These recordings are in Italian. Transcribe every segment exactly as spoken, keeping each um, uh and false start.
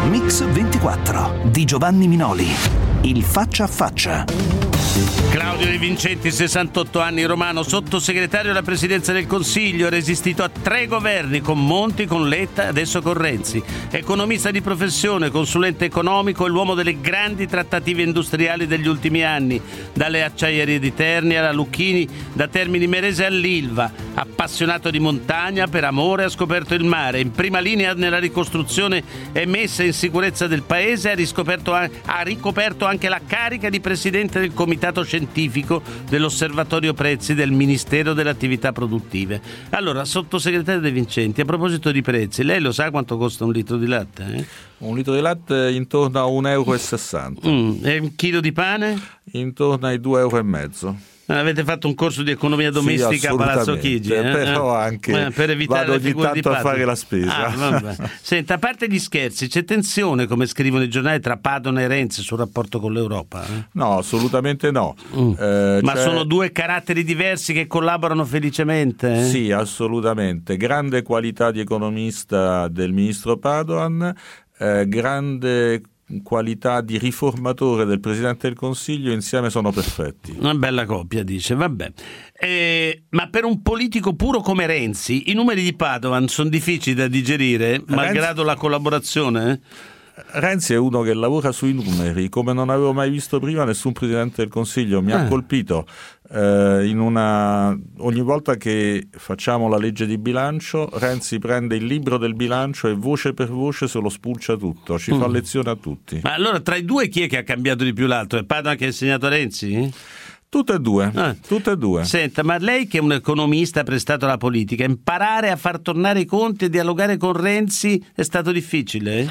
Mix ventiquattro di Giovanni Minoli. Il faccia a faccia. Claudio De Vincenti, sessantotto anni, romano, sottosegretario alla Presidenza del Consiglio, ha resistito a tre governi, con Monti, con Letta e adesso con Renzi. Economista di professione, consulente economico e l'uomo delle grandi trattative industriali degli ultimi anni, dalle acciaierie di Terni alla Lucchini, da Termini Imerese all'Ilva. Appassionato di montagna, per amore ha scoperto il mare, in prima linea nella ricostruzione e messa in sicurezza del paese, ha, riscoperto, ha ricoperto anche la carica di Presidente del Comitato Scientifico dell'Osservatorio Prezzi del Ministero delle Attività Produttive. Allora, sottosegretario De Vincenti, a proposito di prezzi, lei lo sa quanto costa un litro di latte? Eh? Un litro di latte intorno a un euro e sessanta. Mm, e un chilo di pane? Intorno ai due euro e mezzo. Avete fatto un corso di economia domestica sì, a Palazzo Chigi, eh? però anche eh, per evitare vado ogni tanto a fare la spesa. Ah, vabbè. Senta, a parte gli scherzi, c'è tensione, come scrivono i giornali, tra Padoan e Renzi sul rapporto con l'Europa? Eh? No, assolutamente no. Mm. Eh, Ma cioè... sono due caratteri diversi che collaborano felicemente? Eh? Sì, assolutamente. Grande qualità di economista del ministro Padoan, eh, grande qualità di riformatore del Presidente del Consiglio, insieme sono perfetti. Una bella coppia, dice, vabbè. Eh, ma per un politico puro come Renzi, i numeri di Padoan sono difficili da digerire, Renzi... malgrado la collaborazione? Eh? Renzi è uno che lavora sui numeri come non avevo mai visto prima nessun Presidente del Consiglio. Mi eh. ha colpito eh, in una ogni volta che facciamo la legge di bilancio, Renzi prende il libro del bilancio e voce per voce se lo spulcia tutto, ci mm. fa lezione a tutti. Ma allora tra i due chi è che ha cambiato di più l'altro? È Padoan che ha insegnato a Renzi? Tutte e due, ah. tutte e due. Senta, ma lei che è un economista prestato alla politica, imparare a far tornare i conti e dialogare con Renzi è stato difficile?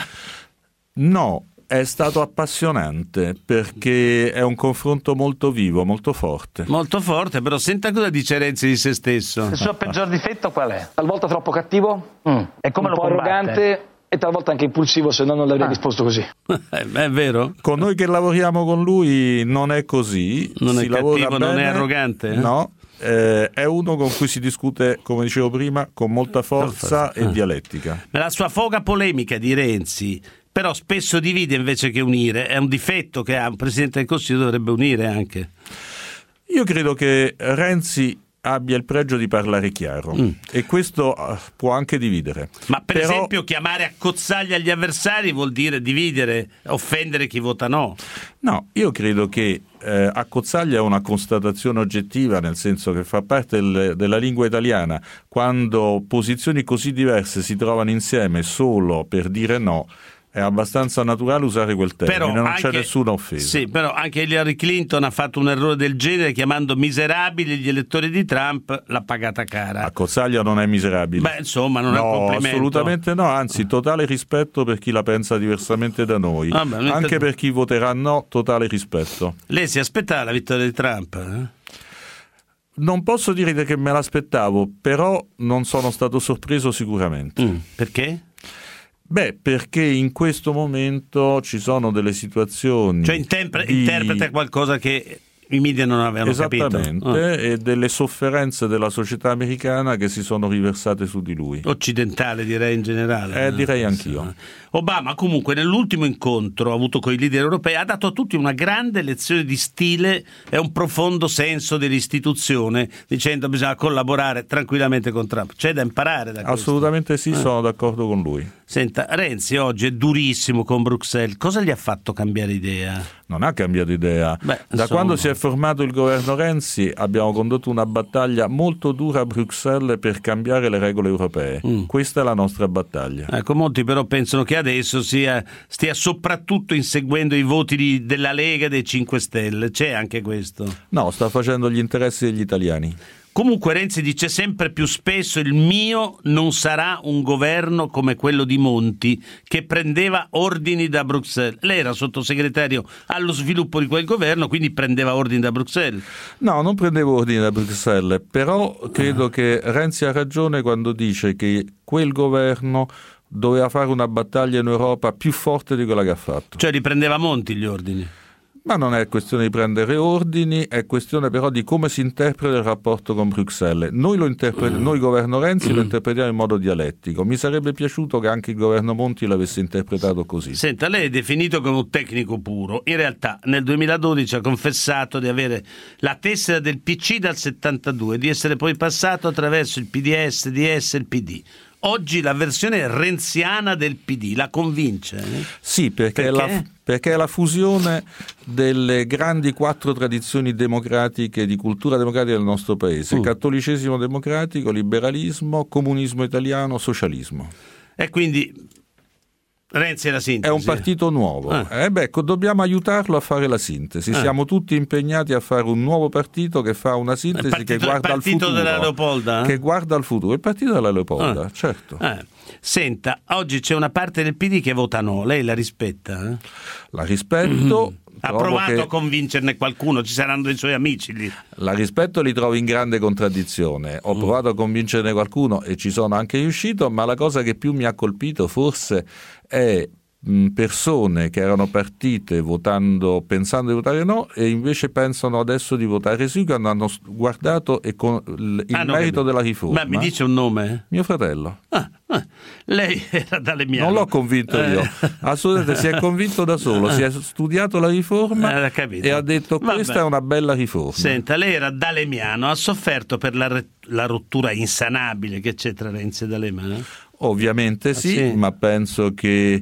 No, è stato appassionante perché è un confronto molto vivo, molto forte. Molto forte, però senta cosa dice Renzi di se stesso. Il suo peggior difetto qual è? Talvolta troppo cattivo, mm. e come un lo po' combatte? Arrogante e talvolta anche impulsivo, se no non l'avrei ah. risposto così. È vero? Con noi che lavoriamo con lui non è così. Non si è lavora cattivo, bene, non è arrogante? Eh? No. Eh, è uno con cui si discute, come dicevo prima, con molta forza e ah. dialettica. Ma la sua foga polemica di Renzi però spesso divide invece che unire, è un difetto che ha un Presidente del Consiglio, dovrebbe unire anche. Io credo che Renzi abbia il pregio di parlare chiaro mm. e questo può anche dividere. Ma per Però... esempio chiamare a cozzaglia gli avversari vuol dire dividere, offendere chi vota no? No, io credo che eh, accozzaglia è una constatazione oggettiva, nel senso che fa parte del, della lingua italiana. Quando posizioni così diverse si trovano insieme solo per dire no, è abbastanza naturale usare quel termine, però non anche, c'è nessuna offesa. Sì, però anche Hillary Clinton ha fatto un errore del genere chiamando miserabili gli elettori di Trump, l'ha pagata cara. Accozzaglia non è miserabile. Beh, insomma, non no, è un complimento. Assolutamente no, anzi, totale rispetto per chi la pensa diversamente da noi. Vabbè, anche t- per chi voterà no, totale rispetto. Lei si aspettava la vittoria di Trump? Eh? Non posso dire che me l'aspettavo, però non sono stato sorpreso sicuramente. Mm, perché? Beh, perché in questo momento ci sono delle situazioni... Cioè interpre- di... interpreta qualcosa che i media non avevano capito. Esattamente, oh. e delle sofferenze della società americana che si sono riversate su di lui. Occidentale, direi in generale. Eh, no? direi anch'io. Obama comunque nell'ultimo incontro avuto con i leader europei ha dato a tutti una grande lezione di stile e un profondo senso dell'istituzione, dicendo che bisogna collaborare tranquillamente con Trump. C'è da imparare da questo. Assolutamente sì, eh. sono d'accordo con lui. Senta, Renzi oggi è durissimo con Bruxelles. Cosa gli ha fatto cambiare idea? Non ha cambiato idea. Beh, da insomma... quando si è formato il governo Renzi abbiamo condotto una battaglia molto dura a Bruxelles per cambiare le regole europee. Mm. Questa è la nostra battaglia. Ecco, molti però pensano che adesso sia, stia soprattutto inseguendo i voti di, della Lega e dei cinque Stelle. C'è anche questo? No, sta facendo gli interessi degli italiani. Comunque Renzi dice sempre più spesso: il mio non sarà un governo come quello di Monti, che prendeva ordini da Bruxelles. Lei era sottosegretario allo sviluppo di quel governo, quindi prendeva ordini da Bruxelles. No, non prendevo ordini da Bruxelles, però credo che Renzi ha ragione quando dice che quel governo doveva fare una battaglia in Europa più forte di quella che ha fatto. Cioè li prendeva Monti gli ordini? Ma non è questione di prendere ordini, è questione però di come si interpreta il rapporto con Bruxelles. Noi lo interpre- noi governo Renzi lo interpretiamo in modo dialettico. Mi sarebbe piaciuto che anche il governo Monti l'avesse interpretato così. Senta, lei è definito come un tecnico puro. In realtà nel duemiladodici ha confessato di avere la tessera del P C dal settantadue, di essere poi passato attraverso il P D S, D S e il P D. Oggi la versione renziana del P D la convince? Eh? Sì, perché, perché? È la, perché è la fusione delle grandi quattro tradizioni democratiche, di cultura democratica del nostro paese: mm. cattolicesimo democratico, liberalismo, comunismo italiano, socialismo. E quindi Renzi è la sintesi. È un partito nuovo. Ah. Eh beh, dobbiamo aiutarlo a fare la sintesi. Ah. Siamo tutti impegnati a fare un nuovo partito che fa una sintesi partito, che guarda al futuro. Il partito della Leopolda? Che guarda al futuro. Il partito della Leopolda, ah. certo. Ah. Senta, oggi c'è una parte del P D che vota no. Lei la rispetta? Eh? La rispetto. Mm. Ha provato che... a convincerne qualcuno, ci saranno dei suoi amici lì. La rispetto, li trovo in grande contraddizione. Ho mm. provato a convincerne qualcuno e ci sono anche riuscito, ma la cosa che più mi ha colpito forse è mh, persone che erano partite votando, pensando di votare no, e invece pensano adesso di votare sì, quando hanno guardato e con il ah, merito della riforma. Ma mi dice un nome? Mio fratello. Ah. Ah, lei era dalle mie. Non l'ho convinto io, eh. assolutamente, si è convinto da solo, si è studiato la riforma eh, e ha detto questa Vabbè. è una bella riforma. Senta, lei era Dalemiano, ha sofferto per la, la rottura insanabile che c'è tra Renzi e D'Alema? Eh? Ovviamente sì, ah, sì, ma penso che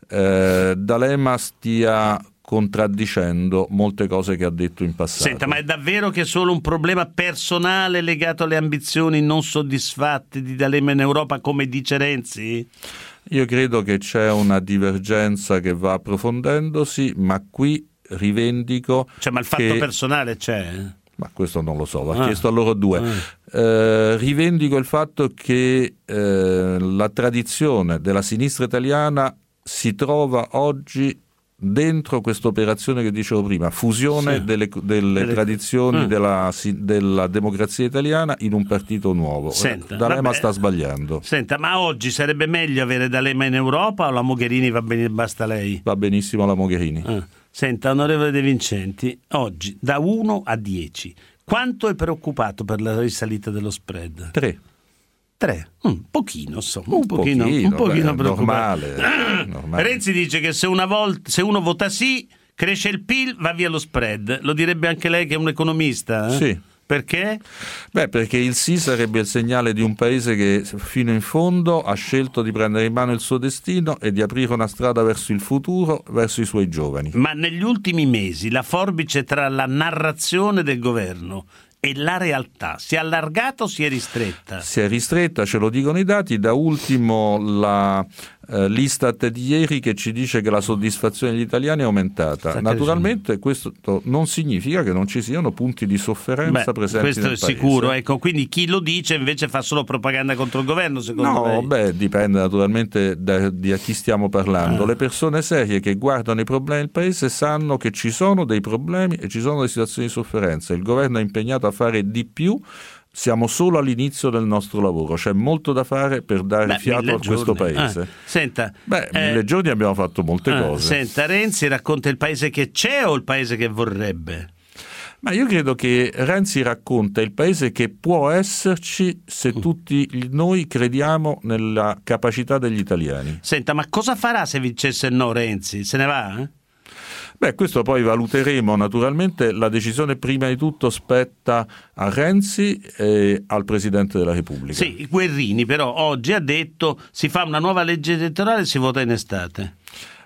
eh, D'Alema stia contraddicendo molte cose che ha detto in passato. Senta, ma è davvero che è solo un problema personale legato alle ambizioni non soddisfatte di D'Alema in Europa, come dice Renzi? Io credo che c'è una divergenza che va approfondendosi, ma qui rivendico cioè ma il fatto che... personale c'è? Ma questo non lo so, va ah. chiesto a loro due. Ah. Eh, rivendico il fatto che eh, la tradizione della sinistra italiana si trova oggi dentro questa operazione che dicevo prima, fusione sì. delle, delle, delle tradizioni ah. della, della democrazia italiana in un partito nuovo. Senta, D'Alema vabbè, sta sbagliando. Senta, ma oggi sarebbe meglio avere D'Alema in Europa o la Mogherini va bene, basta lei? Va benissimo la Mogherini. Ah. Senta, onorevole De Vincenti, oggi da uno a dieci, quanto è preoccupato per la risalita dello spread? tre. Tre, un pochino, insomma, un, un pochino, pochino, un pochino beh, normale, normale. Renzi dice che se una volta, se uno vota sì, cresce il P I L, va via lo spread. Lo direbbe anche lei che è un economista? Eh? Sì. Perché? Beh, perché il sì sarebbe il segnale di un paese che fino in fondo ha scelto di prendere in mano il suo destino e di aprire una strada verso il futuro, verso i suoi giovani. Ma negli ultimi mesi la forbice tra la narrazione del governo e la realtà si è allargata o si è ristretta? Si è ristretta, ce lo dicono i dati. Da ultimo la eh, l'Istat di ieri che ci dice che la soddisfazione degli italiani è aumentata. Sta Naturalmente questo non significa che non ci siano punti di sofferenza Beh, presenti questo nel è sicuro, ecco, quindi chi lo dice invece fa solo propaganda contro il governo, secondo no, lei? No, beh, dipende naturalmente da, di a chi stiamo parlando. Ah. Le persone serie che guardano i problemi del paese sanno che ci sono dei problemi e ci sono delle situazioni di sofferenza. Il governo è impegnato a fare di più. Siamo solo all'inizio del nostro lavoro, c'è molto da fare per dare Beh, fiato a questo paese. Ah, senta, Beh, eh, mille giorni abbiamo fatto molte ah, cose. Senta, Renzi racconta il paese che c'è o il paese che vorrebbe? Ma io credo che Renzi racconta il paese che può esserci se tutti noi crediamo nella capacità degli italiani. Senta, ma cosa farà se vincesse il no Renzi? Se ne va? Eh? Beh, questo poi valuteremo, naturalmente la decisione prima di tutto spetta a Renzi e al Presidente della Repubblica. Sì, Guerrini però oggi ha detto si fa una nuova legge elettorale e si vota in estate.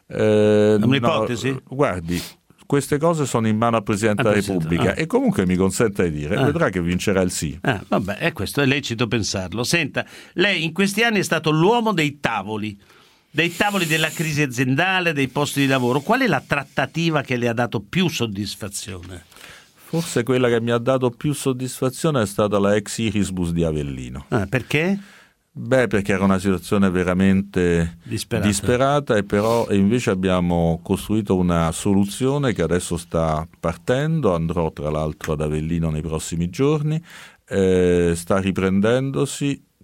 Eh, È un'ipotesi? No, guardi, queste cose sono in mano al Presidente della Repubblica ah. e comunque mi consenta di dire, ah. vedrà che vincerà il sì. Ah, vabbè, è questo, è lecito pensarlo. Senta, lei in questi anni è stato l'uomo dei tavoli. Dei tavoli della crisi aziendale, dei posti di lavoro, qual è la trattativa che le ha dato più soddisfazione? Forse quella che mi ha dato più soddisfazione è stata la ex Irisbus di Avellino. Ah, perché? Beh, perché era una situazione veramente disperata, disperata e però e invece abbiamo costruito una soluzione che adesso sta partendo, andrò tra l'altro ad Avellino nei prossimi giorni, eh, sta riprendendosi,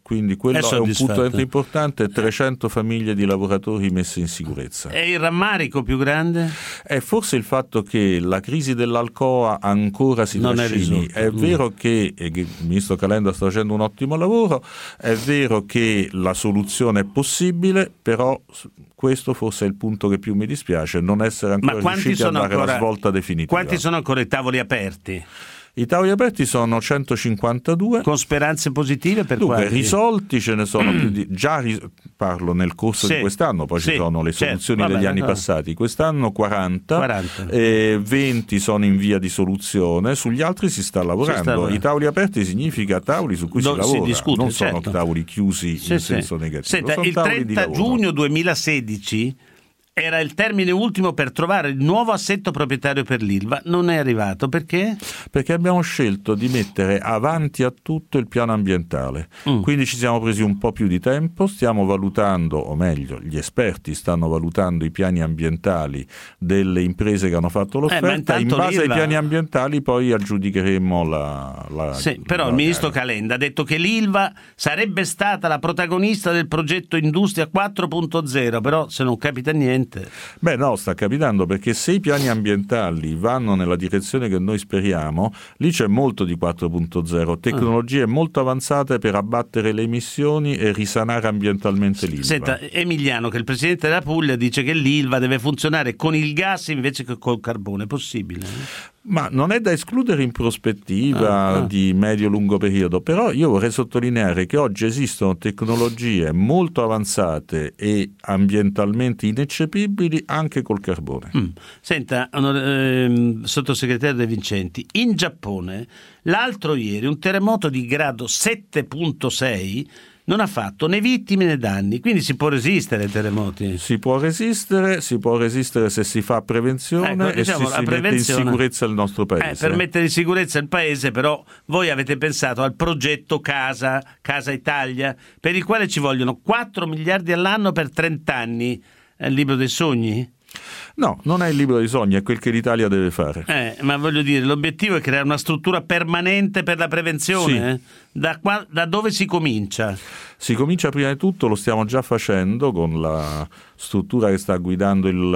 quindi quello è, è un punto importante, trecento famiglie di lavoratori messe in sicurezza. E il rammarico più grande? È forse il fatto che la crisi dell'Alcoa ancora si non trascini. È, è vero che, e che il ministro Calenda sta facendo un ottimo lavoro, è vero che la soluzione è possibile, però questo forse è il punto che più mi dispiace, non essere ancora riusciti a dare ancora, la svolta definitiva. Quanti sono ancora i tavoli aperti? I tavoli aperti sono centocinquantadue. Con speranze positive per Dunque, quanti? risolti ce ne sono più di... Già ris... parlo nel corso sì, di quest'anno, poi sì, ci sono le soluzioni certo, degli vabbè, anni no. passati. Quest'anno quaranta, quaranta. E venti sono in via di soluzione, sugli altri si sta lavorando. Si sta... I tavoli aperti significa tavoli su cui Do, si lavora, si discute, non sono certo. tavoli chiusi sì, in sì. senso negativo. Senta, sono il trenta giugno duemilasedici era il termine ultimo per trovare il nuovo assetto proprietario per l'Ilva. Non è arrivato, perché? Perché abbiamo scelto di mettere avanti a tutto il piano ambientale. Mm. Quindi ci siamo presi un po' più di tempo, stiamo valutando, o meglio, gli esperti stanno valutando i piani ambientali delle imprese che hanno fatto l'offerta. Eh, in base l'Ilva... ai piani ambientali poi aggiudicheremo la... la sì, però la il ministro Calenda ha detto che l'Ilva sarebbe stata la protagonista del progetto Industria quattro punto zero, però se non capita niente. Beh no, sta capitando, perché se i piani ambientali vanno nella direzione che noi speriamo, lì c'è molto di quattro punto zero, tecnologie ah. molto avanzate per abbattere le emissioni e risanare ambientalmente l'Ilva. Senta, Emiliano, che è il presidente della Puglia, dice che l'Ilva deve funzionare con il gas invece che col carbone, è possibile? Ma non è da escludere in prospettiva ah, ah. di medio-lungo periodo, però io vorrei sottolineare che oggi esistono tecnologie molto avanzate e ambientalmente ineccepibili anche col carbone. Mm. Senta, onore, eh, sottosegretario De Vincenti, in Giappone l'altro ieri un terremoto di grado sette virgola sei non ha fatto né vittime né danni, quindi si può resistere ai terremoti. Si può resistere, si può resistere se si fa prevenzione ecco, diciamo, e se si mette in sicurezza il nostro paese. Eh, per mettere in sicurezza il paese, però, voi avete pensato al progetto Casa, Casa Italia, per il quale ci vogliono quattro miliardi all'anno per trenta anni. È il libro dei sogni? No, non è il libro dei sogni, è quel che l'Italia deve fare. Eh, ma voglio dire, l'obiettivo è creare una struttura permanente per la prevenzione. Sì. Eh? Da, qua, da dove si comincia? Si comincia prima di tutto, lo stiamo già facendo con la struttura che sta guidando il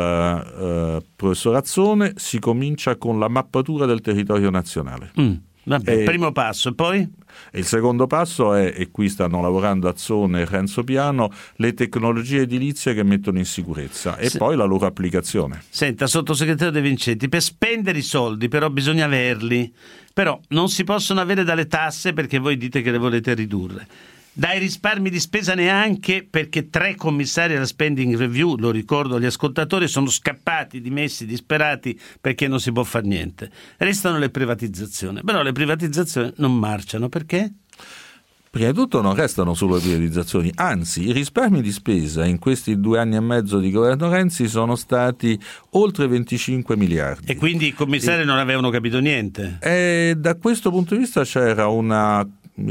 uh, professor Azzone, si comincia con la mappatura del territorio nazionale. Mm. Vabbè, e, primo passo, e poi? Il secondo passo è, e qui stanno lavorando Azzone e Renzo Piano, le tecnologie edilizie che mettono in sicurezza e Se... poi la loro applicazione. Senta, sottosegretario De Vincenti, per spendere i soldi però bisogna averli, però non si possono avere dalle tasse perché voi dite che le volete ridurre. Dai risparmi di spesa neanche, perché tre commissari alla spending review, lo ricordo agli ascoltatori, sono scappati, dimessi, disperati perché non si può fare niente. Restano le privatizzazioni, però le privatizzazioni non marciano, perché? Prima di tutto non restano solo le privatizzazioni, anzi i risparmi di spesa in questi due anni e mezzo di governo Renzi sono stati oltre venticinque miliardi. E quindi i commissari e... non avevano capito niente? E da questo punto di vista c'era una...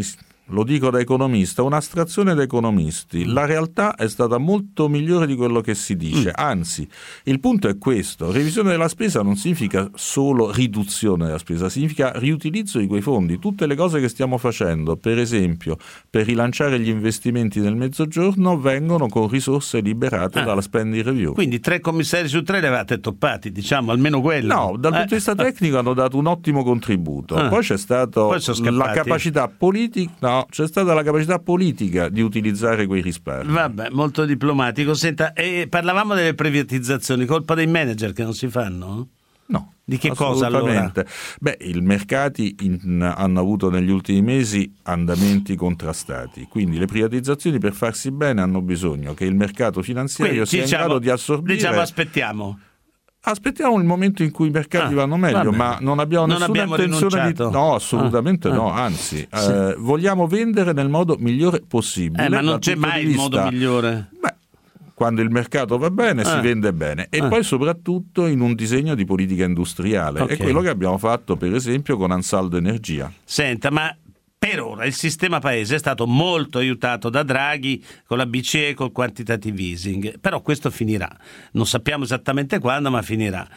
Lo dico da economista, un'astrazione da economisti. La realtà è stata molto migliore di quello che si dice. Anzi, il punto è questo: revisione della spesa non significa solo riduzione della spesa, significa riutilizzo di quei fondi. Tutte le cose che stiamo facendo, per esempio, per rilanciare gli investimenti nel Mezzogiorno, vengono con risorse liberate ah, dalla spending review. Quindi tre commissari su tre li avete toppati, diciamo, almeno quello. No, dal eh. punto di vista tecnico hanno dato un ottimo contributo. Ah. Poi c'è stato Poi la capacità politica... No, c'è stata la capacità politica di utilizzare quei risparmi. Vabbè, molto diplomatico. Senta, e parlavamo delle privatizzazioni, colpa dei manager che non si fanno? No. Di che cosa allora? Beh, i mercati in, hanno avuto negli ultimi mesi andamenti contrastati, quindi le privatizzazioni per farsi bene hanno bisogno che il mercato finanziario quindi, sia diciamo, in grado di assorbire. Diciamo aspettiamo. Aspettiamo il momento in cui i mercati ah, vanno meglio, ma non abbiamo non nessuna abbiamo intenzione rinunciato. di... No, assolutamente ah, no, anzi, sì. eh, vogliamo vendere nel modo migliore possibile. Eh, ma non c'è mai il modo migliore. Beh, quando il mercato va bene, ah. si vende bene. E ah. poi soprattutto in un disegno di politica industriale. Okay. È quello che abbiamo fatto, per esempio, con Ansaldo Energia. Senta, ma... Per ora il sistema paese è stato molto aiutato da Draghi con la B C E e col quantitative easing, però questo finirà. Non sappiamo esattamente quando, ma finirà.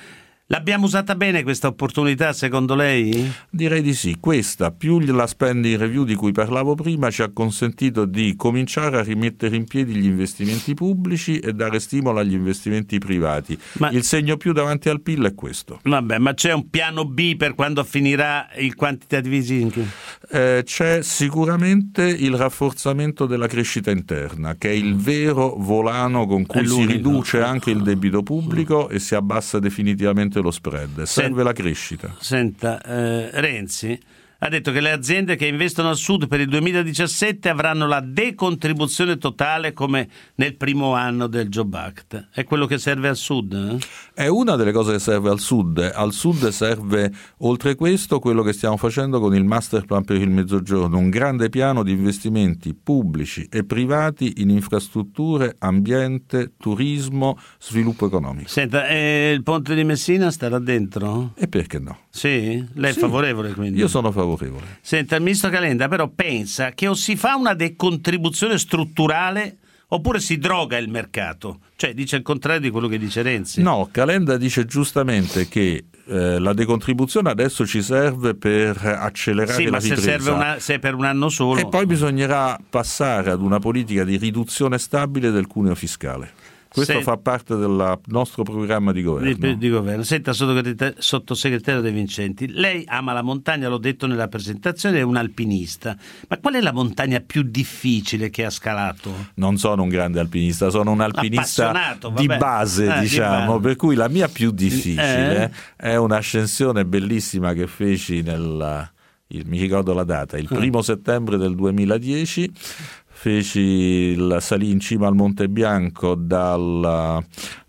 L'abbiamo usata bene questa opportunità, secondo lei? Direi di sì. Questa, più la spending review di cui parlavo prima, ci ha consentito di cominciare a rimettere in piedi gli investimenti pubblici e dare stimolo agli investimenti privati. Ma... il segno più davanti al P I L è questo. Vabbè, ma c'è un piano B per quando finirà il quantitative easing? Eh, c'è sicuramente il rafforzamento della crescita interna, che è il vero volano con cui si riduce anche il debito pubblico e si abbassa definitivamente lo spread. Serve Senta, la crescita. Senta, eh, Renzi ha detto che le aziende che investono al Sud per il duemiladiciassette avranno la decontribuzione totale come nel primo anno del Job Act. È quello che serve al Sud? Eh? È una delle cose che serve al Sud. Al Sud serve, oltre questo, quello che stiamo facendo con il Master Plan per il Mezzogiorno, un grande piano di investimenti pubblici e privati in infrastrutture, ambiente, turismo, sviluppo economico. Senta, e il ponte di Messina starà dentro? E perché no? Sì? Lei è Sì. favorevole quindi? Io sono favorevole. Senta, il ministro Calenda però pensa che o si fa una decontribuzione strutturale oppure si droga il mercato, cioè dice il contrario di quello che dice Renzi. No, Calenda dice giustamente che eh, la decontribuzione adesso ci serve per accelerare sì, la ma ripresa. se serve una, se è per un anno solo. E poi bisognerà passare ad una politica di riduzione stabile del cuneo fiscale. Questo Se... fa parte del nostro programma di governo. Di, di governo. Senta, sottosegretario De Vincenti, lei ama la montagna, l'ho detto nella presentazione, è un alpinista. Ma qual è la montagna più difficile che ha scalato? Non sono un grande alpinista, sono un alpinista di base, eh, diciamo, di base. Per cui la mia più difficile eh? è un'ascensione bellissima che feci nel, il, mi ricordo la data, il primo settembre del duemiladieci. Feci il, salì in cima al Monte Bianco dal,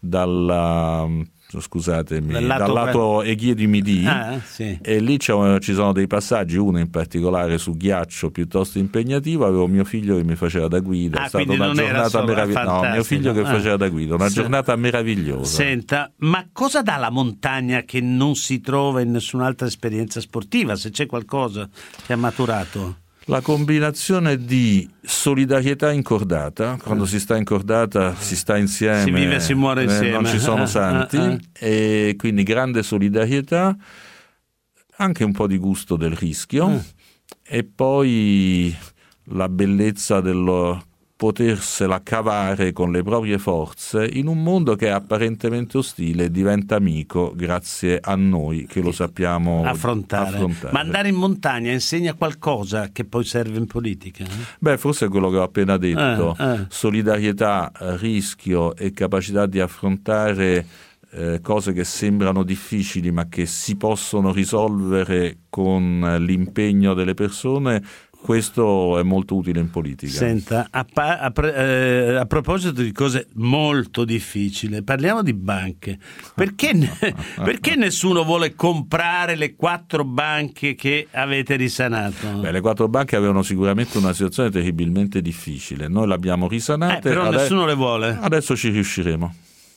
dal scusatemi, dal lato, dal lato Aiguille du Midi, ah, sì. E lì c'è, ci sono dei passaggi, uno in particolare su ghiaccio piuttosto impegnativo. Avevo mio figlio che mi faceva da guida, ah, è stata una giornata meravigliosa. No, mio figlio che ah. faceva da guida, una sì. giornata meravigliosa. Senta, ma cosa dà la montagna che non si trova in nessun'altra esperienza sportiva, se c'è qualcosa che ha maturato? La combinazione di solidarietà incordata, quando si sta incordata si sta insieme, si vive e si muore insieme, eh, non ci sono santi, ah, ah, ah. E quindi grande solidarietà, anche un po' di gusto del rischio, ah. e poi la bellezza dello potersela cavare con le proprie forze in un mondo che è apparentemente ostile e diventa amico grazie a noi che lo sappiamo affrontare. affrontare. Ma andare in montagna insegna qualcosa che poi serve in politica? Eh? Beh, forse è quello che ho appena detto, eh, eh. solidarietà, rischio e capacità di affrontare eh, cose che sembrano difficili ma che si possono risolvere con l'impegno delle persone. Questo è molto utile in politica. Senta, a, pa- a, pre- eh, a proposito di cose molto difficili, parliamo di banche. Perché, ne- perché nessuno vuole comprare le quattro banche che avete risanato? Beh, le quattro banche avevano sicuramente una situazione terribilmente difficile. Noi l'abbiamo risanate. Eh, però ade- nessuno le vuole. Adesso ci riusciremo.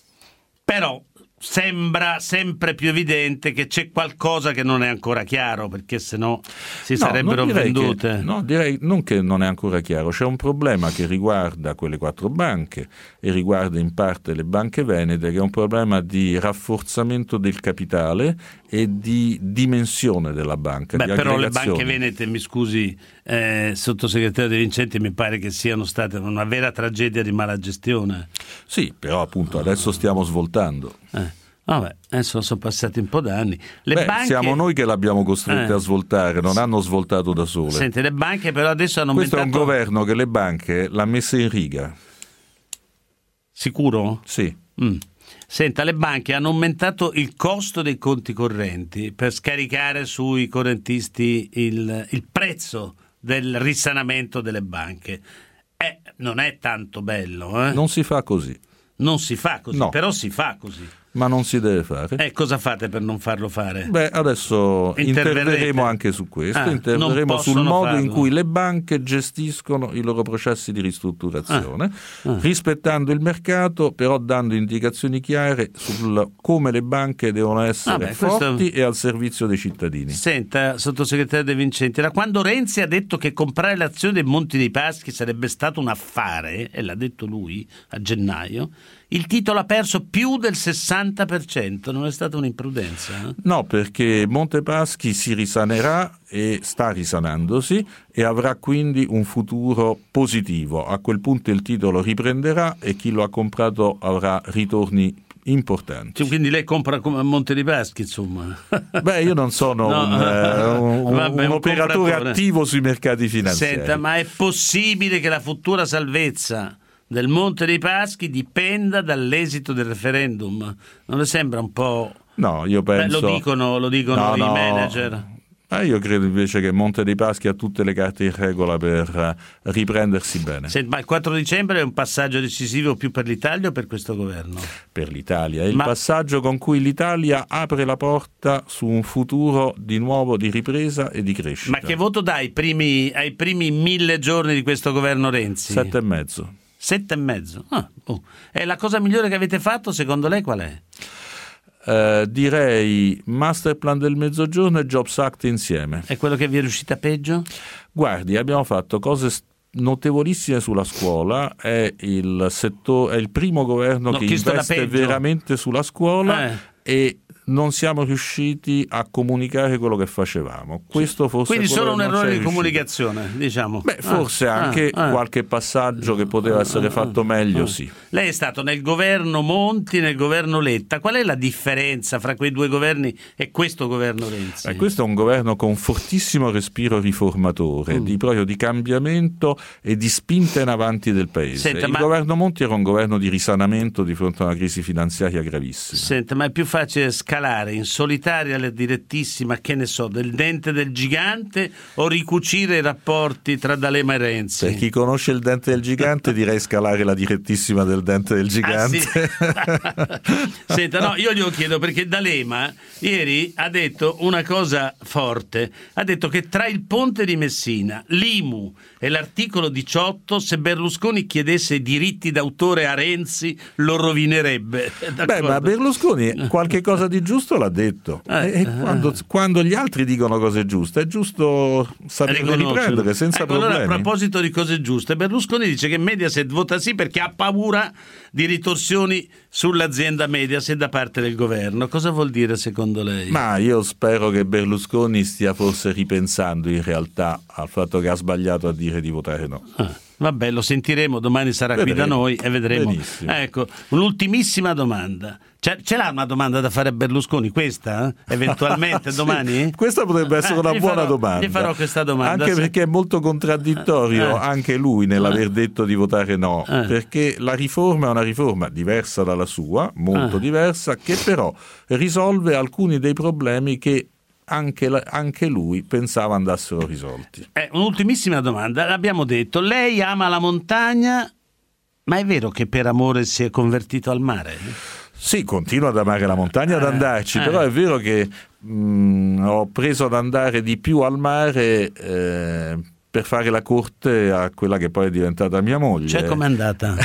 Però sembra sempre più evidente che c'è qualcosa che non è ancora chiaro, perché sennò si no, sarebbero vendute. Che, no, direi non che non è ancora chiaro, c'è un problema che riguarda quelle quattro banche e riguarda in parte le banche venete, che è un problema di rafforzamento del capitale e di dimensione della banca. Beh, di però le banche venete, mi scusi, eh, sottosegretario De Vincenti, mi pare che siano state una vera tragedia di mala gestione. Sì, però appunto adesso stiamo svoltando. Eh. Vabbè, adesso sono passati un po' d'anni. Le Beh, banche... siamo noi che l'abbiamo costrette eh. a svoltare, non hanno svoltato da sole. Senti, le banche però adesso hanno Questo aumentato... è un governo che le banche l'ha messa in riga. Sicuro? Sì. Mm. Senta, le banche hanno aumentato il costo dei conti correnti per scaricare sui correntisti il, il prezzo del risanamento delle banche. Eh, non è tanto bello, eh? Non si fa così. Non si fa così, no. Però si fa così. Ma non si deve fare. E eh, cosa fate per non farlo fare? Beh, adesso interverremo anche su questo, ah, interverremo sul modo farlo. in cui le banche gestiscono i loro processi di ristrutturazione, ah, ah. rispettando il mercato, però dando indicazioni chiare sul come le banche devono essere Vabbè, forti questo... e al servizio dei cittadini. Senta, sottosegretario De Vincenti, da quando Renzi ha detto che comprare l'azione dei Monti dei Paschi sarebbe stato un affare, e l'ha detto lui a gennaio, il titolo ha perso più del sessanta per cento, non è stata un'imprudenza? Eh? No, perché Monte Paschi si risanerà e sta risanandosi e avrà quindi un futuro positivo. A quel punto il titolo riprenderà e chi lo ha comprato avrà ritorni importanti. Cioè, quindi lei compra come a Monte dei Paschi, insomma? Beh, io non sono no. un, eh, un, Vabbè, un, un operatore compratore. attivo sui mercati finanziari. Senta, ma è possibile che la futura salvezza del Monte dei Paschi dipenda dall'esito del referendum? Non le sembra un po'... No, io penso... Beh, lo dicono, lo dicono no, i no. manager. Ah, io credo invece che Monte dei Paschi ha tutte le carte in regola per riprendersi bene. Senta, ma il quattro dicembre è un passaggio decisivo più per l'Italia o per questo governo? Per l'Italia, è il ma... passaggio con cui l'Italia apre la porta su un futuro di nuovo di ripresa e di crescita. Ma che voto dai ai primi, ai primi mille giorni di questo governo Renzi? Sette e mezzo. Sette e mezzo? Ah, oh. E la cosa migliore che avete fatto secondo lei qual è? Eh, direi Master Plan del Mezzogiorno e Jobs Act insieme. È quello che vi è riuscita peggio? Guardi, abbiamo fatto cose notevolissime sulla scuola, è il, settore, è il primo governo no, che investe veramente sulla scuola eh. e non siamo riusciti a comunicare quello che facevamo. Questo forse Quindi solo un errore di riuscito. comunicazione, diciamo. Beh, forse ah, anche ah, qualche passaggio che poteva essere fatto meglio, ah. sì. Lei è stato nel governo Monti, nel governo Letta. Qual è la differenza fra quei due governi e questo governo Renzi? Eh, questo è un governo con fortissimo respiro riformatore, mm. di proprio di cambiamento e di spinta in avanti del paese. Senta, Il ma... governo Monti era un governo di risanamento di fronte a una crisi finanziaria gravissima. Senta, ma è più facile scalare in solitaria la direttissima, che ne so, del dente del gigante o ricucire i rapporti tra D'Alema e Renzi? Per chi conosce il dente del gigante direi scalare la direttissima del dente del gigante. Ah, sì? Senta, no, io glielo chiedo perché D'Alema ieri ha detto una cosa forte, ha detto che tra il ponte di Messina, l'I M U e l'articolo diciotto, se Berlusconi chiedesse i diritti d'autore a Renzi lo rovinerebbe. D'accordo? Beh, ma Berlusconi qualche cosa di giusto l'ha detto eh, e quando, quando gli altri dicono cose giuste è giusto saperle riprendere senza ecco, problemi. Allora, a proposito di cose giuste, Berlusconi dice che Mediaset vota sì perché ha paura di ritorsioni sull'azienda Mediaset da parte del governo. Cosa vuol dire secondo lei? Ma io spero che Berlusconi stia forse ripensando in realtà al fatto che ha sbagliato a dire di votare no. Ah. Vabbè, lo sentiremo, domani sarà vedremo. Qui da noi e vedremo. Benissimo. Ecco, un'ultimissima domanda. C'è, ce l'ha una domanda da fare a Berlusconi, questa? Eh? Eventualmente sì, domani? Questa potrebbe essere eh, una buona farò, domanda. Gli farò questa domanda. Anche sì. perché è molto contraddittorio eh. anche lui nell'aver eh. detto di votare no, eh. perché la riforma è una riforma diversa dalla sua, molto eh. diversa, che però risolve alcuni dei problemi che Anche, la, anche lui pensava andassero risolti. Eh, un'ultimissima domanda, l'abbiamo detto, lei ama la montagna, ma è vero che per amore si è convertito al mare? Sì, continuo ad amare la montagna, ad andarci, eh. però è vero che mh, ho preso ad andare di più al mare eh, per fare la corte a quella che poi è diventata mia moglie. Cioè, com'è andata?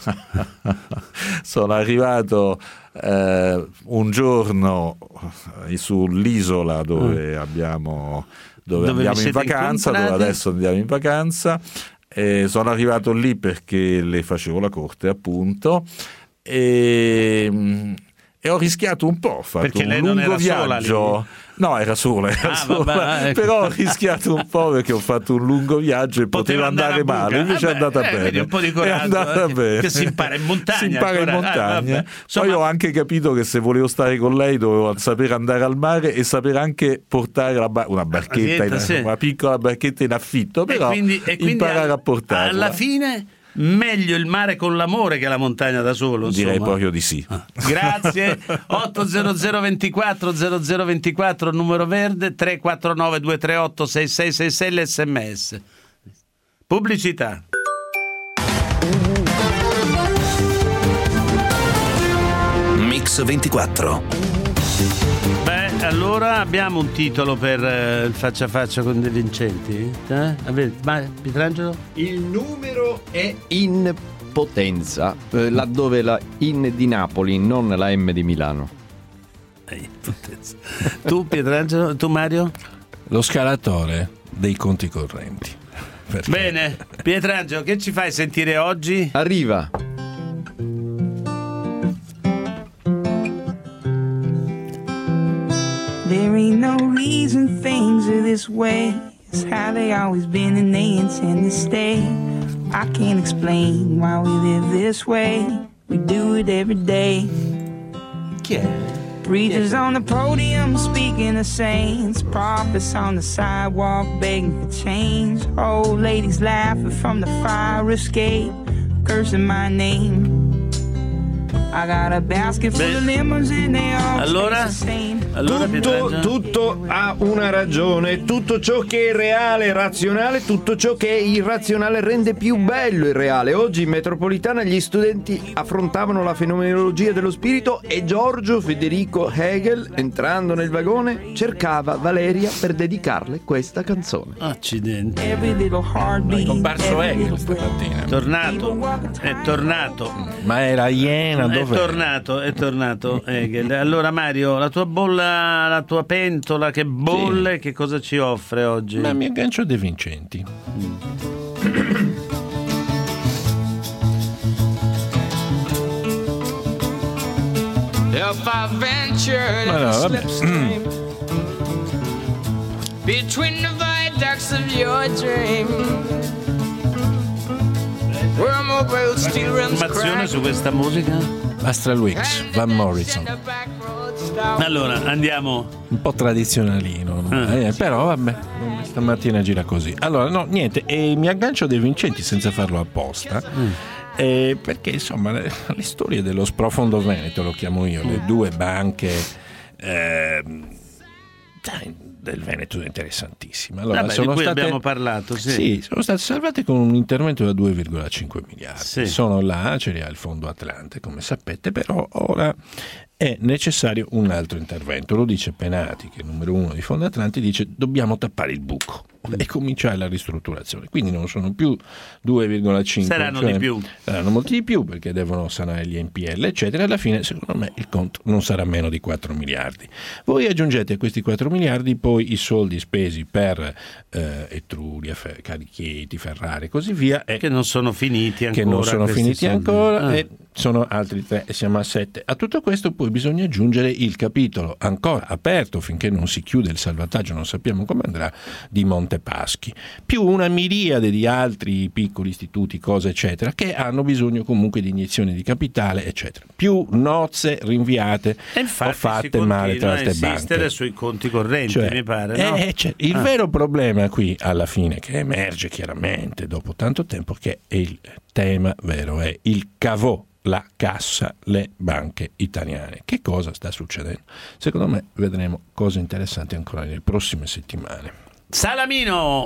Sono arrivato eh, un giorno sull'isola dove mm. abbiamo dove, dove andiamo in vacanza, dove adesso andiamo in vacanza. E sono arrivato lì perché le facevo la corte, appunto, e, e ho rischiato un po', ho fatto perché un lei lungo non era viaggio. Sola lì. No, era sola, era ah, sola. Vabbè, ecco. Però ho rischiato un po' perché ho fatto un lungo viaggio e poteva, poteva andare male, invece vabbè, è andata eh, bene. Un po' di coraggio, è andata eh, bene. Che si impara in montagna. Si impara in montagna. Ah, Insomma, poi ho anche capito che se volevo stare con lei dovevo sapere andare al mare e sapere anche portare la bar- una barchetta, in, sì. una piccola barchetta in affitto, però e quindi, e quindi imparare a, a portarla. Alla fine meglio il mare con l'amore che la montagna da solo, insomma. Direi proprio di sì. Ah, grazie. otto zero zero ventiquattro zero zero ventiquattro numero verde, tre quattro nove due tre otto sei sei sei sei l'esse emme esse. Pubblicità. Mix ventiquattro. Beh, allora abbiamo un titolo per eh, il faccia a faccia con De Vincenti? Eh? Ma, Pietrangelo? Il numero è in potenza, eh, laddove la in di Napoli, non la M di Milano. Eh, potenza. Tu, Pietrangelo? Tu, Mario? Lo scalatore dei conti correnti. Perché? Bene, Pietrangelo, che ci fai sentire oggi? Arriva. There ain't no reason things are this way. It's how they always been and they intend to stay. I can't explain why we live this way. We do it every day. Chi è? Preachers on the podium speaking of saints. Prophets on the sidewalk begging for change. Old ladies laughing from the fire escape, cursing my name. I got a basket full of lemons and they all Allora? taste the same. Allora, Tutto, tutto ha una ragione, tutto ciò che è reale è razionale, tutto ciò che è irrazionale rende più bello il reale. Oggi in metropolitana gli studenti affrontavano la fenomenologia dello spirito e Giorgio Federico Hegel, entrando nel vagone, cercava Valeria per dedicarle questa canzone. Accidenti. Every little heartbeat, È comparso every Hegel little stamattina. È tornato, è tornato. Ma era Iena, È dov'è? tornato, è tornato Hegel. Allora Mario, la tua bolla, la tua pentola che bolle, Sì. che cosa ci offre oggi? Ma mi aggancio De Vincenti. If I ventured Ma no, a vabbè. slipstream between the viaducts of your dream, where mobile steel rims Informazione crack su questa musica? Astral Weeks, Van Morrison. Allora, andiamo. Un po' tradizionalino, Ah. eh, però vabbè, stamattina gira così. Allora, no, niente, e mi aggancio a De Vincenti senza farlo apposta. Eh, perché insomma le, le storie dello sprofondo Veneto, lo chiamo io, le due banche eh, dai, del Veneto sono interessantissime. Allora, Vabbè, sono di cui state, abbiamo parlato, sì. sì, sono state salvate con un intervento da due virgola cinque miliardi. Sì. Sono là, ce li ha il Fondo Atlante, come sapete, però ora è necessario un altro intervento. Lo dice Penati, che è il numero uno di Fondo Atlante, dice dobbiamo tappare il buco e cominciare la ristrutturazione. Quindi non sono più due virgola cinque, Saranno cioè di più. Saranno molti di più perché devono sanare gli N P L, eccetera. Alla fine, secondo me, il conto non sarà meno di quattro miliardi. Voi aggiungete a questi quattro miliardi poi i soldi spesi per eh, Etruria, Fer- Carichieti, Ferrari e così via, e Che non sono finiti ancora. che non sono questi finiti soldi. ancora Ah. e sono altri tre e siamo a sette. A tutto questo poi bisogna aggiungere il capitolo ancora aperto finché non si chiude il salvataggio, non sappiamo come andrà, di Montepaschi, più una miriade di altri piccoli istituti, cose eccetera, che hanno bisogno comunque di iniezioni di capitale eccetera, più nozze rinviate E infatti o fatte si male tra continua a ste insistere banche. sui conti correnti, Cioè, mi pare, no? eh, cioè, il Ah. vero problema qui alla fine, che emerge chiaramente dopo tanto tempo, che è il tema vero, è il cavò, la cassa, le banche italiane. Che cosa sta succedendo? Secondo me vedremo cose interessanti ancora nelle prossime settimane. Salamino!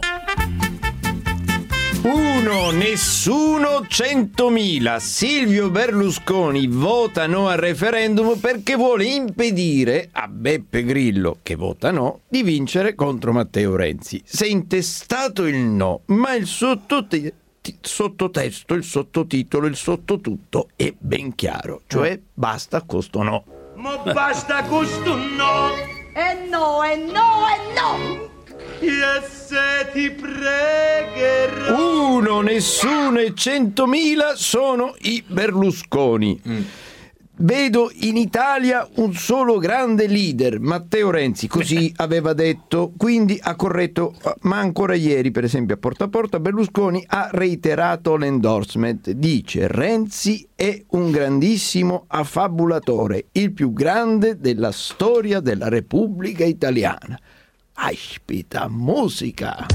Uno, nessuno, centomila. Silvio Berlusconi vota no al referendum perché vuole impedire a Beppe Grillo, che vota no, di vincere contro Matteo Renzi. Si è intestato il no, ma il sottote- ti- sottotesto, il sottotitolo, il sottotutto è ben chiaro, cioè basta questo no. Ma basta questo no! E no, e no, e no! E se ti pregherò. Uno, nessuno e centomila sono i Berlusconi. Vedo in Italia un solo grande leader, Matteo Renzi, così aveva detto, quindi ha corretto, ma ancora ieri, per esempio a Porta a Porta, Berlusconi ha reiterato l'endorsement, dice Renzi è un grandissimo affabulatore, il più grande della storia della Repubblica Italiana. Aspetta, musica!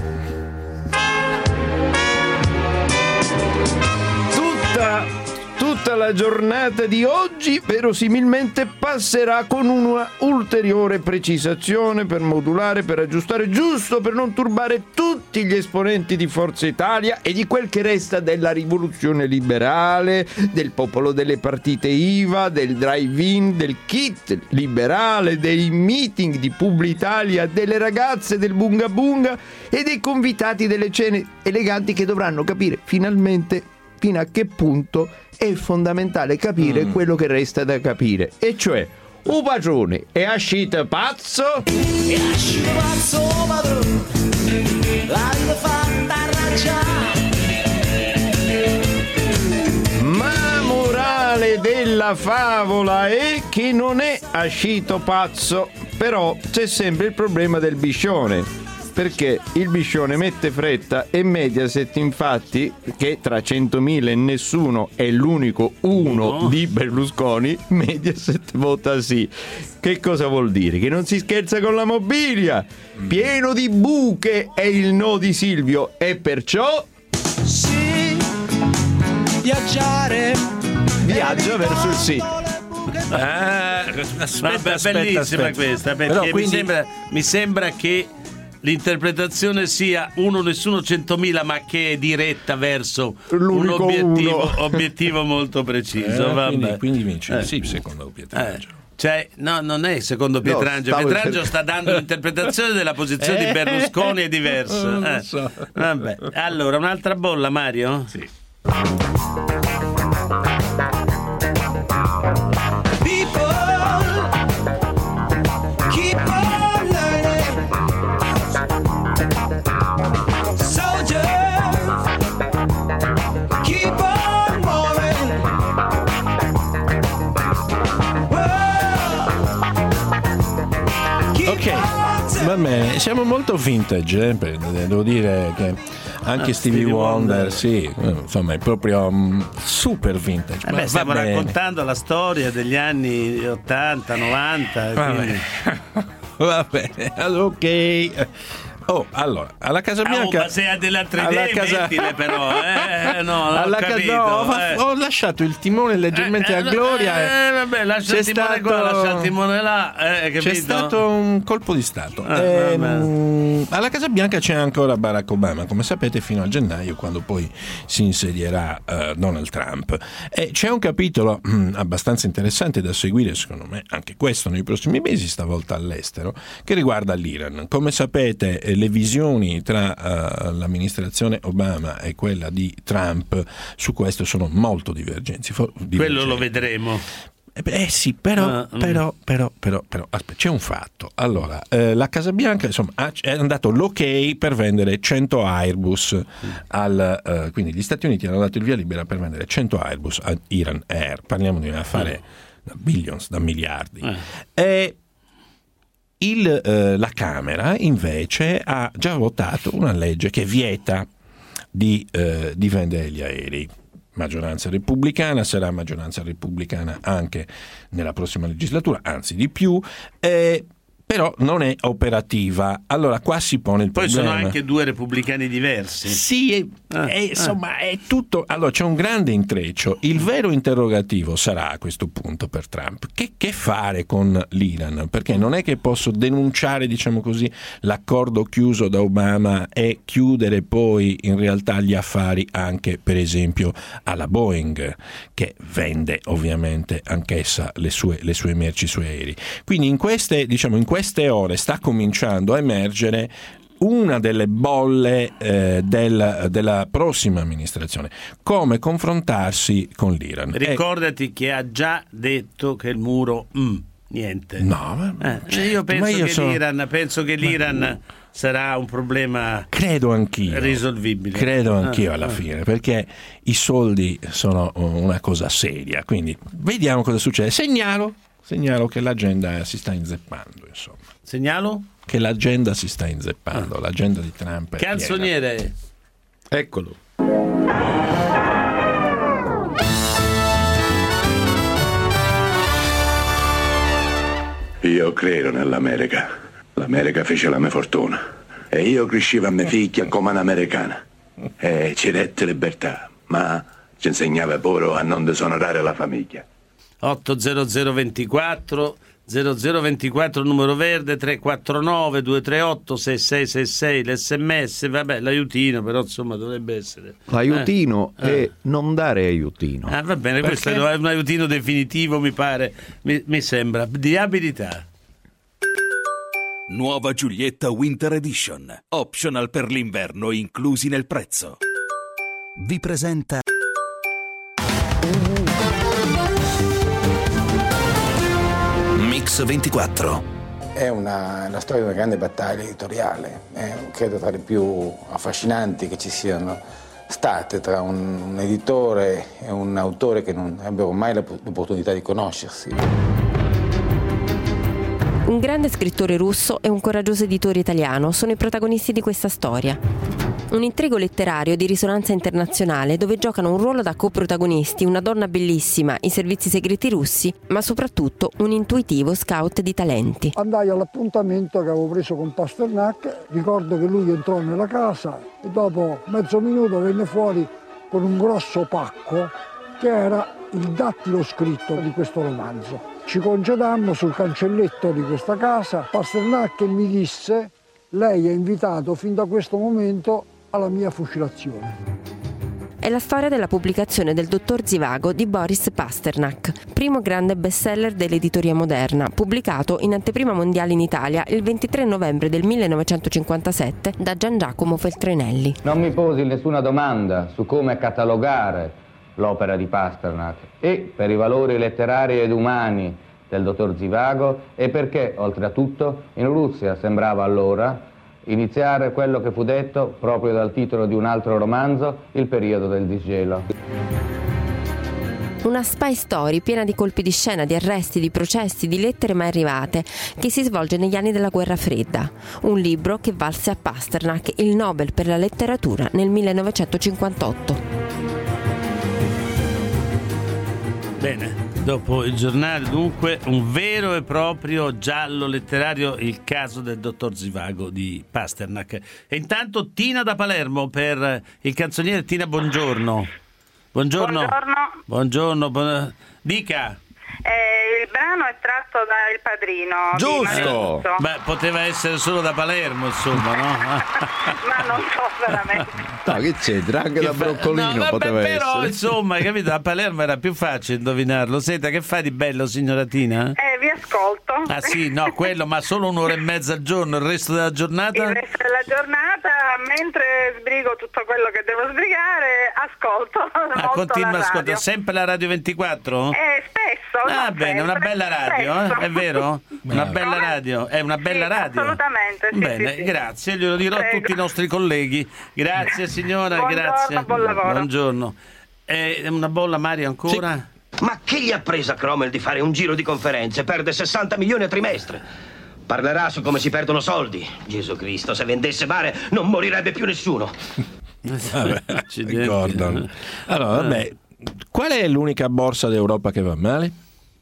Tutta, tutta la giornata di oggi verosimilmente passerà con una ulteriore precisazione per modulare, per aggiustare, giusto per non turbare tutti gli esponenti di Forza Italia e di quel che resta della rivoluzione liberale, del popolo delle partite I V A, del drive-in, del kit liberale, dei meeting di Publitalia, delle ragazze del Bunga Bunga e dei convitati delle cene eleganti che dovranno capire finalmente fino a che punto è fondamentale capire mm. quello che resta da capire, e cioè un padrone è uscito pazzo E uscito pazzo padrone, la vita fatta arrangiare. ma morale della la favola è che non è ascito pazzo, però c'è sempre il problema del biscione, perché il biscione mette fretta e Mediaset, infatti, che tra centomila e nessuno è l'unico uno di Berlusconi, Mediaset vota sì. Che cosa vuol dire? Che non si scherza con la mobilia, pieno di buche è il no di Silvio, e perciò sì, viaggiare, viaggia verso il sì. Ah, aspetta, Vabbè, aspetta, bellissima aspetta. questa, perché Però quindi... mi, sembra, mi sembra che l'interpretazione sia uno nessuno centomila, ma che è diretta verso L'unico un obiettivo, uno. obiettivo molto preciso. Eh, vabbè. quindi, quindi vince Eh. sì, secondo Pietrangelo. Eh. Cioè, no, non è secondo Pietrangelo. stavo- Pietrangelo sta dando l'interpretazione della posizione di Berlusconi è diversa. Non lo Eh. so. Vabbè. Allora, un'altra bolla, Mario? Sì. keep on learning. Soldiers, keep on moving. Ok, va bene, siamo molto vintage, eh? Devo dire che anche Ah, Stevie Stevie Wonder, Wonder. sì, insomma è proprio mm, super vintage. Eh ma beh, va stiamo bene. raccontando la storia degli anni ottanta, novanta. Va quindi- bene. Va bene, allora, ok. Oh, allora, alla Casa Ah, oh, Bianca. ma se ha delle altre alla idee, casa- mettile però, eh, no, non ho alla Casa- capito, no, ho, fa- eh. ho lasciato il timone leggermente Eh, a eh, Gloria. eh, e vabbè, lascia il c'è timone stato- qua, lascia il timone là, eh, capito? C'è stato un colpo di stato. Ah, Ehm, alla Casa Bianca c'è ancora Barack Obama, come sapete, fino a gennaio, quando poi si insedierà eh, Donald Trump. E c'è un capitolo mm, abbastanza interessante da seguire, secondo me, anche questo nei prossimi mesi, stavolta all'estero, che riguarda l'Iran. Come sapete, eh, le visioni tra eh, l'amministrazione Obama e quella di Trump su questo sono molto divergenti. fo- Quello divergenti. lo vedremo. Eh beh, eh sì, però, Ah, mm. però, però, però, però, aspetta, c'è un fatto. Allora, eh, la Casa Bianca, insomma, ha, è andato l'ok per vendere cento Airbus al, eh, quindi gli Stati Uniti hanno dato il via libera per vendere cento Airbus a Iran Air. Parliamo di un affare da billions, da miliardi. Eh. E il, eh, la Camera invece ha già votato una legge che vieta di, eh, di vendere gli aerei. Maggioranza repubblicana, sarà maggioranza repubblicana anche nella prossima legislatura, anzi di più, eh, però non è operativa. Allora qua si pone il Poi problema. sono anche due repubblicani diversi. Sì, è, Ah, è, ah. insomma è tutto. Allora c'è un grande intreccio. Il vero interrogativo sarà a questo punto per Trump che, che fare con l'Iran, perché non è che posso denunciare, diciamo così, l'accordo chiuso da Obama e chiudere poi in realtà gli affari anche per esempio alla Boeing, che vende ovviamente anch'essa le sue, le sue merci, i suoi aerei. Quindi in queste, diciamo, in queste ore sta cominciando a emergere una delle bolle eh, del, della prossima amministrazione, come confrontarsi con l'Iran. Ricordati che ha già detto che il muro mm, niente. Eh, no, ma, Eh, io penso ma io che sono- l'Iran, penso che l'Iran sarà un problema credo anch'io risolvibile. credo anch'io Ah, alla ah. fine, perché i soldi sono una cosa seria, quindi vediamo cosa succede. Segnalo, segnalo che l'agenda si sta inzeppando, insomma. Segnalo? Che l'agenda si sta inzeppando, l'agenda di Trump è piena. Canzoniere. Eccolo. Io credo nell'America. L'America fece la mia fortuna. E io crescevo a mia figlia come un'americana. E ci dette libertà, ma ci insegnava pure a non disonorare la famiglia. otto zero zero ventiquattro zero zero ventiquattro numero verde, tre quattro nove due tre otto sei sei sei sei l'sms, vabbè, l'aiutino però insomma dovrebbe essere L'aiutino Eh, è eh. non dare aiutino. Ah, va bene, Perché? questo è un aiutino definitivo, mi pare, mi, mi sembra, di abilità. Nuova Giulietta Winter Edition. Optional per l'inverno inclusi nel prezzo. Vi presenta Mix ventiquattro. È una, la storia di una grande battaglia editoriale, è, credo tra le più affascinanti che ci siano state tra un, un editore e un autore che non ebbero mai l'opportunità di conoscersi. Un grande scrittore russo e un coraggioso editore italiano sono i protagonisti di questa storia. Un intrigo letterario di risonanza internazionale dove giocano un ruolo da coprotagonisti una donna bellissima, i servizi segreti russi, ma soprattutto un intuitivo scout di talenti. Andai all'appuntamento che avevo preso con Pasternak, ricordo che lui entrò nella casa e dopo mezzo minuto venne fuori con un grosso pacco che era il dattilo scritto di questo romanzo. Ci congedammo sul cancelletto di questa casa, Pasternak mi disse: lei è invitato fin da questo momento alla mia fucilazione. È la storia della pubblicazione del Dottor Zivago di Boris Pasternak, primo grande bestseller dell'editoria moderna, pubblicato in anteprima mondiale in Italia il ventitré novembre del millenovecentocinquantasette da Gian Giacomo Feltrinelli. Non mi posi nessuna domanda su come catalogare l'opera di Pasternak e per i valori letterari ed umani del Dottor Zivago e perché, oltre a tutto, in Russia sembrava allora iniziare quello che fu detto proprio dal titolo di un altro romanzo, Il periodo del disgelo. Una spy story piena di colpi di scena, di arresti, di processi, di lettere mai arrivate, che si svolge negli anni della Guerra Fredda. Un libro che valse a Pasternak il Nobel per la letteratura nel millenovecentocinquantotto. Bene. Dopo il giornale, dunque, un vero e proprio giallo letterario, il caso del Dottor Zivago di Pasternak. E intanto Tina da Palermo per il canzoniere. Tina, buongiorno. Buongiorno. Buongiorno. Buongiorno. buon... Dica. Eh, il brano è tratto da Il Padrino. Giusto. Beh, poteva essere solo da Palermo, insomma, no? Ma non so veramente. No, che c'entra? Anche Che da fa... Broccolino no, vabbè, poteva però, essere. insomma, capito? A Palermo era più facile indovinarlo. Senta, che fai di bello, signora Tina? Eh, vi ascolto. Ah sì, no, quello, ma solo un'ora e mezza al giorno, il resto della giornata? Il resto della giornata, mentre sbrigo tutto quello che devo sbrigare, ascolto. Ah, continua a ascoltare sempre la Radio ventiquattro? Eh, spesso. Ah, bene, sempre, una bella radio, eh? È vero? Una bella radio, è una bella sì, radio. Assolutamente, sì, Bene, sì, sì. grazie, glielo dirò a Prego. tutti i nostri colleghi. Grazie signora, Buongiorno, grazie. buon lavoro. Buongiorno. Eh, una bolla Mario ancora? Sì. Ma che gli ha presa Cromwell di fare un giro di conferenze? Perde sessanta milioni a trimestre. Parlerà su come si perdono soldi. Gesù Cristo, se vendesse mare non morirebbe più nessuno. Vabbè, Gordon. Allora, vabbè, qual è l'unica borsa d'Europa che va male?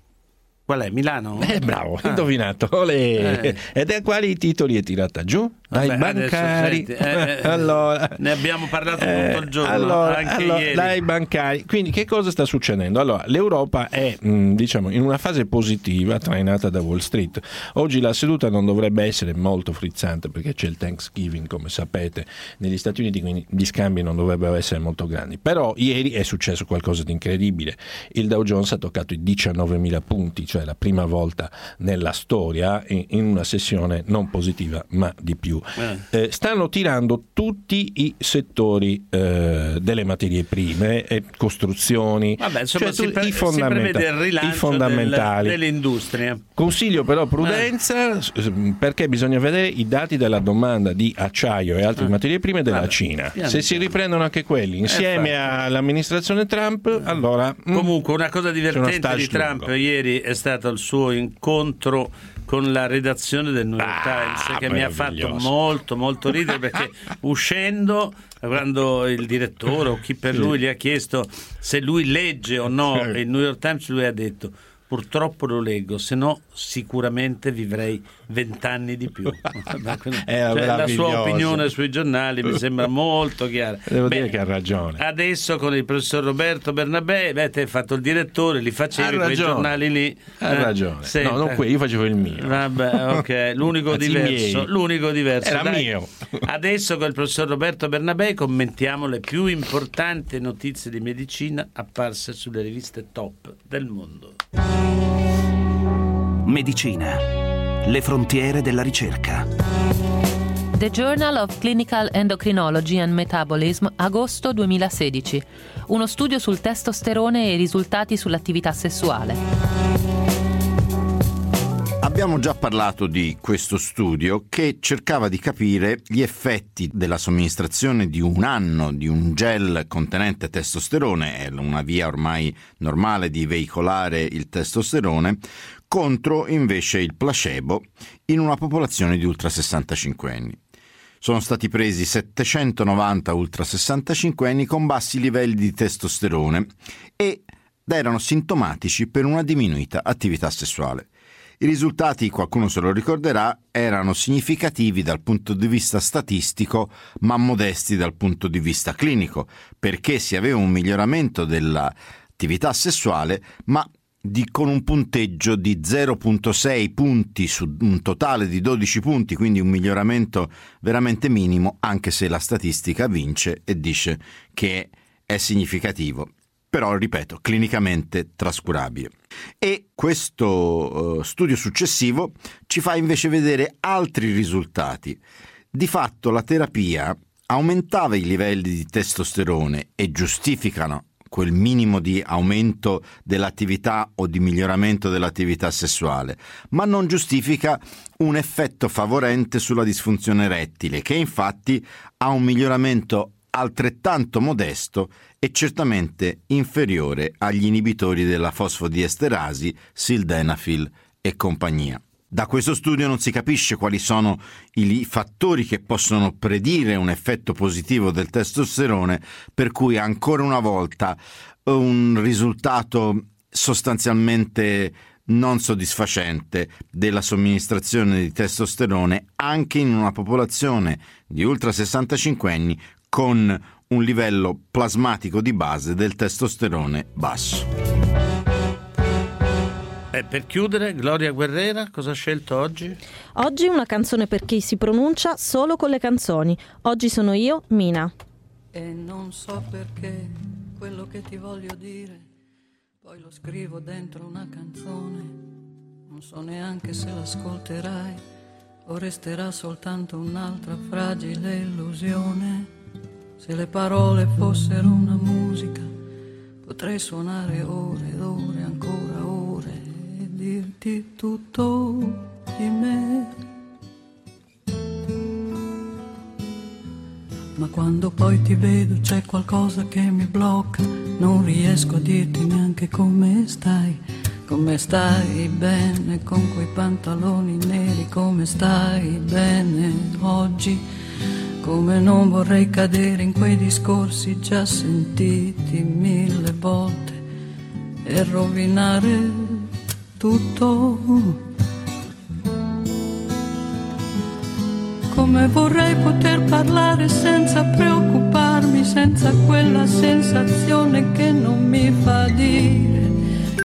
Qual è? Milano? Eh, bravo, Ah. indovinato. Olè. Eh. E da quali titoli è tirata giù? Dai Vabbè, adesso, bancari. senti, eh, eh, allora, ne abbiamo parlato eh, tutto il giorno, allora, anche allora, ieri. dai bancari. Quindi che cosa sta succedendo? Allora, l'Europa è mh, diciamo in una fase positiva trainata da Wall Street. Oggi la seduta non dovrebbe essere molto frizzante perché c'è il Thanksgiving, come sapete, negli Stati Uniti, quindi gli scambi non dovrebbero essere molto grandi. Però ieri è successo qualcosa di incredibile. Il Dow Jones ha toccato i diciannovemila punti, cioè la prima volta nella storia in una sessione non positiva ma di più. Eh. Eh, stanno tirando tutti i settori eh, delle materie prime, eh, costruzioni, Vabbè, insomma, cioè, si, tu, pre- i, si fondamenta- prevede il rilancio i fondamentali del, dell'industria. Consiglio però prudenza eh. perché bisogna vedere i dati della domanda di acciaio e altre eh. materie prime della Vabbè, Cina. Se piano. Si riprendono anche quelli insieme eh, all'amministrazione Trump, allora comunque una cosa divertente di Trump lungo. Ieri è stato il suo incontro con la redazione del New York ah, Times, che mi ha fatto molto molto ridere perché uscendo, quando il direttore o chi per lui gli ha chiesto se lui legge o no il New York Times, lui ha detto: purtroppo lo leggo, se no sicuramente vivrei vent'anni di più. Cioè, la sua opinione sui giornali mi sembra molto chiara. Devo Beh, dire che ha ragione. Adesso con il professor Roberto Bernabé, beh, te hai fatto il direttore, li facevi quei giornali lì. Ha eh, ragione. senta. No, non quelli, io facevo il mio. Vabbè, ok, l'unico Anzi, diverso, l'unico diverso. Era Dai. mio. Adesso con il professor Roberto Bernabé commentiamo le più importanti notizie di medicina apparse sulle riviste top del mondo. Medicina. Le frontiere della ricerca. The Journal of Clinical Endocrinology and Metabolism, agosto duemilasedici. Uno studio sul testosterone e i risultati sull'attività sessuale. Abbiamo già parlato di questo studio che cercava di capire gli effetti della somministrazione di un anno di un gel contenente testosterone, è una via ormai normale di veicolare il testosterone, contro invece il placebo in una popolazione di ultra sessantacinquenni. Sono stati presi settecentonovanta ultra sessantacinquenni con bassi livelli di testosterone ed erano sintomatici per una diminuita attività sessuale. I risultati, qualcuno se lo ricorderà, erano significativi dal punto di vista statistico, ma modesti dal punto di vista clinico, perché si aveva un miglioramento dell'attività sessuale, ma di, con un punteggio di zero virgola sei punti su un totale di dodici punti, quindi un miglioramento veramente minimo, anche se la statistica vince e dice che è significativo. Però, ripeto, clinicamente trascurabile. E questo uh, studio successivo ci fa invece vedere altri risultati. Di fatto la terapia aumentava i livelli di testosterone e giustificano quel minimo di aumento dell'attività o di miglioramento dell'attività sessuale, ma non giustifica un effetto favorente sulla disfunzione erettile, che infatti ha un miglioramento altrettanto modesto e certamente inferiore agli inibitori della fosfodiesterasi, sildenafil e compagnia. Da questo studio non si capisce quali sono i fattori che possono predire un effetto positivo del testosterone, per cui ancora una volta un risultato sostanzialmente non soddisfacente della somministrazione di testosterone anche in una popolazione di ultra sessantacinquenni con un livello plasmatico di base del testosterone basso. E per chiudere, Gloria Guerrera, cosa ha scelto oggi? Oggi una canzone per chi si pronuncia solo con le canzoni. Oggi sono io, Mina. E non so perché quello che ti voglio dire, poi lo scrivo dentro una canzone. Non so neanche se l'ascolterai o resterà soltanto un'altra fragile illusione. Se le parole fossero una musica, potrei suonare ore ed ore, ancora ore, e dirti tutto di me. Ma quando poi ti vedo c'è qualcosa che mi blocca, non riesco a dirti neanche come stai. Come stai bene con quei pantaloni neri, come stai bene oggi. Come non vorrei cadere in quei discorsi già sentiti mille volte e rovinare tutto. Come vorrei poter parlare senza preoccuparmi, senza quella sensazione che non mi fa dire